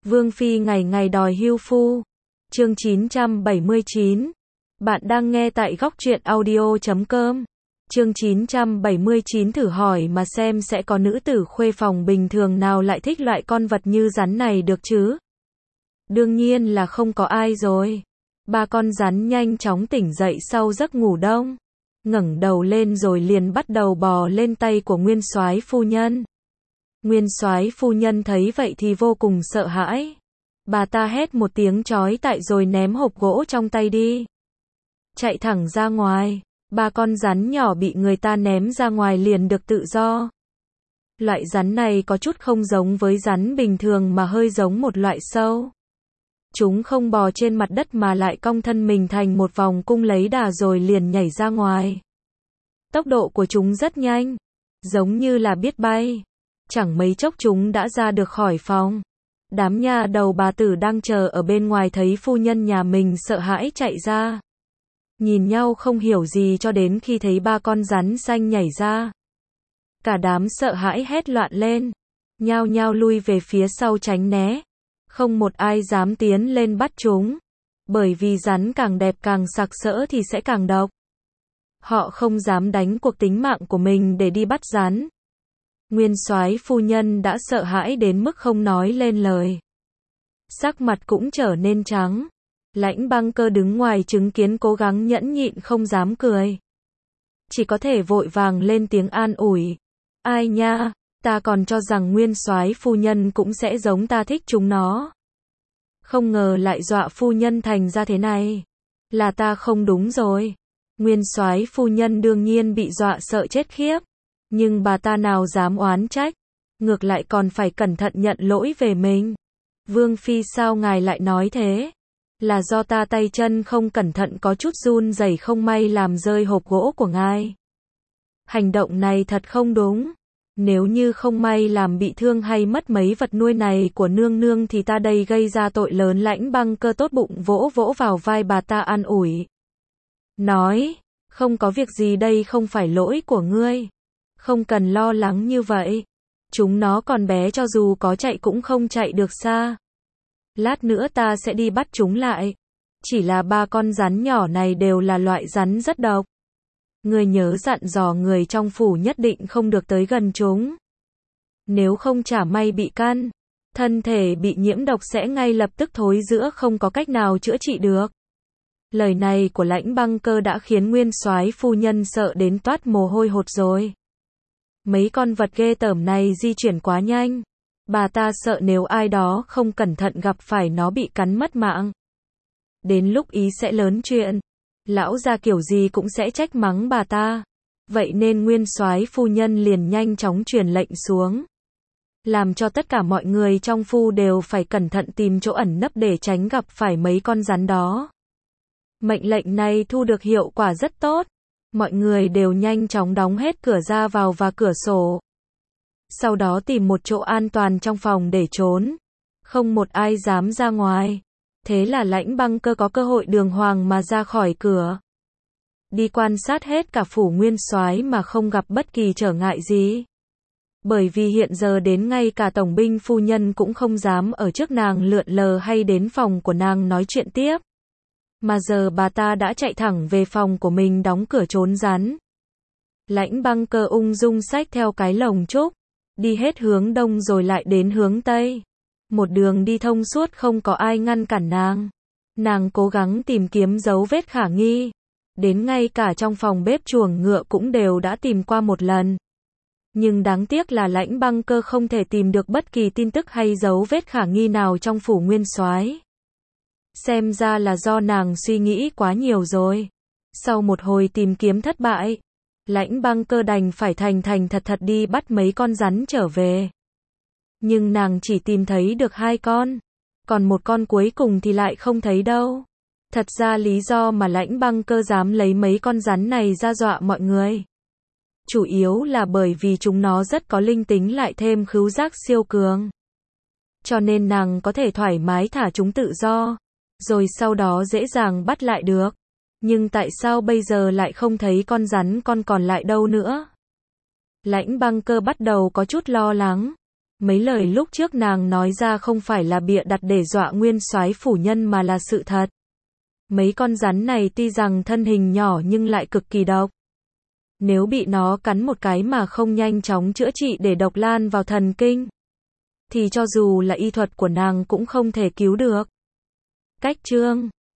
Vương Phi ngày ngày đòi hưu phu. Chương 979. Bạn đang nghe tại góc truyện audio.com. Chương 979 thử hỏi mà xem sẽ có nữ tử khuê phòng bình thường nào lại thích loại con vật như rắn này được chứ? Đương nhiên là không có ai rồi. Ba con rắn nhanh chóng tỉnh dậy sau giấc ngủ đông, ngẩng đầu lên rồi liền bắt đầu bò lên tay của Nguyên Soái phu nhân. Nguyên Soái phu nhân thấy vậy thì vô cùng sợ hãi. Bà ta hét một tiếng chói tai rồi ném hộp gỗ trong tay đi, chạy thẳng ra ngoài. Ba con rắn nhỏ bị người ta ném ra ngoài liền được tự do. Loại rắn này có chút không giống với rắn bình thường mà hơi giống một loại sâu. Chúng không bò trên mặt đất mà lại cong thân mình thành một vòng cung lấy đà rồi liền nhảy ra ngoài. Tốc độ của chúng rất nhanh, giống như là biết bay. Chẳng mấy chốc chúng đã ra được khỏi phòng. Đám nha đầu bà tử đang chờ ở bên ngoài thấy phu nhân nhà mình sợ hãi chạy ra. Nhìn nhau không hiểu gì cho đến khi thấy ba con rắn xanh nhảy ra. Cả đám sợ hãi hét loạn lên, nhao nhao lui về phía sau tránh né. Không một ai dám tiến lên bắt chúng, bởi vì rắn càng đẹp càng sặc sỡ thì sẽ càng độc. Họ không dám đánh cuộc tính mạng của mình để đi bắt rắn. Nguyên Soái phu nhân đã sợ hãi đến mức không nói lên lời. Sắc mặt cũng trở nên trắng. Lãnh Băng Cơ đứng ngoài chứng kiến cố gắng nhẫn nhịn không dám cười. Chỉ có thể vội vàng lên tiếng an ủi. Ai nha, ta còn cho rằng Nguyên Soái phu nhân cũng sẽ giống ta thích chúng nó. Không ngờ lại dọa phu nhân thành ra thế này. Là ta không đúng rồi. Nguyên Soái phu nhân đương nhiên bị dọa sợ chết khiếp. Nhưng bà ta nào dám oán trách. Ngược lại còn phải cẩn thận nhận lỗi về mình. Vương Phi sao ngài lại nói thế? Là do ta tay chân không cẩn thận có chút run rẩy không may làm rơi hộp gỗ của ngài. Hành động này thật không đúng. Nếu như không may làm bị thương hay mất mấy vật nuôi này của nương nương thì ta đây gây ra tội lớn. Lãnh Băng Cơ tốt bụng vỗ vỗ vào vai bà ta an ủi. Nói, không có việc gì, đây không phải lỗi của ngươi. Không cần lo lắng như vậy. Chúng nó còn bé, cho dù có chạy cũng không chạy được xa. Lát nữa ta sẽ đi bắt chúng lại. Chỉ là ba con rắn nhỏ này đều là loại rắn rất độc. Ngươi nhớ dặn dò người trong phủ nhất định không được tới gần chúng. Nếu không chả may bị căn, thân thể bị nhiễm độc sẽ ngay lập tức thối rữa không có cách nào chữa trị được. Lời này của Lãnh Băng Cơ đã khiến Nguyên Soái phu nhân sợ đến toát mồ hôi hột rồi. Mấy con vật ghê tởm này di chuyển quá nhanh. Bà ta sợ nếu ai đó không cẩn thận gặp phải nó bị cắn mất mạng. Đến lúc ý sẽ lớn chuyện. Lão gia kiểu gì cũng sẽ trách mắng bà ta. Vậy nên Nguyên Soái phu nhân liền nhanh chóng truyền lệnh xuống. Làm cho tất cả mọi người trong phủ đều phải cẩn thận tìm chỗ ẩn nấp để tránh gặp phải mấy con rắn đó. Mệnh lệnh này thu được hiệu quả rất tốt. Mọi người đều nhanh chóng đóng hết cửa ra vào và cửa sổ. Sau đó tìm một chỗ an toàn trong phòng để trốn. Không một ai dám ra ngoài. Thế là Lãnh Băng Cơ có cơ hội đường hoàng mà ra khỏi cửa. Đi quan sát hết cả phủ Nguyên Soái mà không gặp bất kỳ trở ngại gì. Bởi vì hiện giờ đến ngay cả tổng binh phu nhân cũng không dám ở trước nàng lượn lờ hay đến phòng của nàng nói chuyện tiếp. Mà giờ bà ta đã chạy thẳng về phòng của mình đóng cửa trốn rắn. Lãnh Băng Cơ ung dung xách theo cái lồng trúc, đi hết hướng đông rồi lại đến hướng tây. Một đường đi thông suốt không có ai ngăn cản nàng. Nàng cố gắng tìm kiếm dấu vết khả nghi. Đến ngay cả trong phòng bếp chuồng ngựa cũng đều đã tìm qua một lần. Nhưng đáng tiếc là Lãnh Băng Cơ không thể tìm được bất kỳ tin tức hay dấu vết khả nghi nào trong phủ Nguyên Soái. Xem ra là do nàng suy nghĩ quá nhiều rồi. Sau một hồi tìm kiếm thất bại, Lãnh Băng Cơ đành phải thành thành thật thật đi bắt mấy con rắn trở về. Nhưng nàng chỉ tìm thấy được 2 con. Còn một con cuối cùng thì lại không thấy đâu. Thật ra lý do mà Lãnh Băng Cơ dám lấy mấy con rắn này ra dọa mọi người. Chủ yếu là bởi vì chúng nó rất có linh tính lại thêm khứu giác siêu cường. Cho nên nàng có thể thoải mái thả chúng tự do. Rồi sau đó dễ dàng bắt lại được. Nhưng tại sao bây giờ lại không thấy con rắn con còn lại đâu nữa? Lãnh Băng Cơ bắt đầu có chút lo lắng. Mấy lời lúc trước nàng nói ra không phải là bịa đặt để dọa nguyên soái phủ nhân mà là sự thật. Mấy con rắn này tuy rằng thân hình nhỏ nhưng lại cực kỳ độc. Nếu bị nó cắn một cái mà không nhanh chóng chữa trị để độc lan vào thần kinh, thì cho dù là y thuật của nàng cũng không thể cứu được. Cách chương